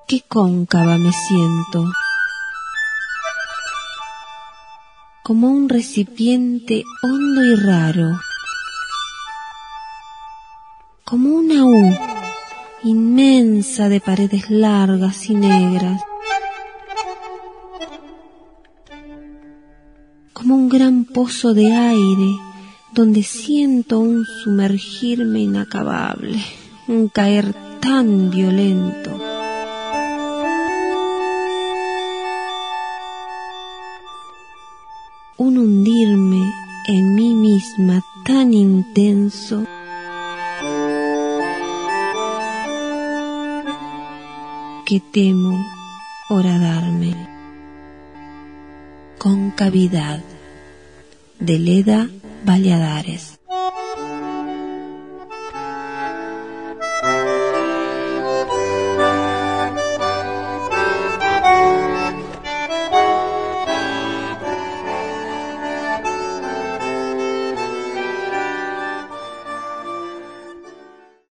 qué cóncava me siento, como un recipiente hondo y raro, como una U inmensa de paredes largas y negras, como un gran pozo de aire donde siento un sumergirme inacabable, un caer tan violento. Un hundirme en mí misma tan intenso que temo horadarme. Concavidad, de Leda Valladares.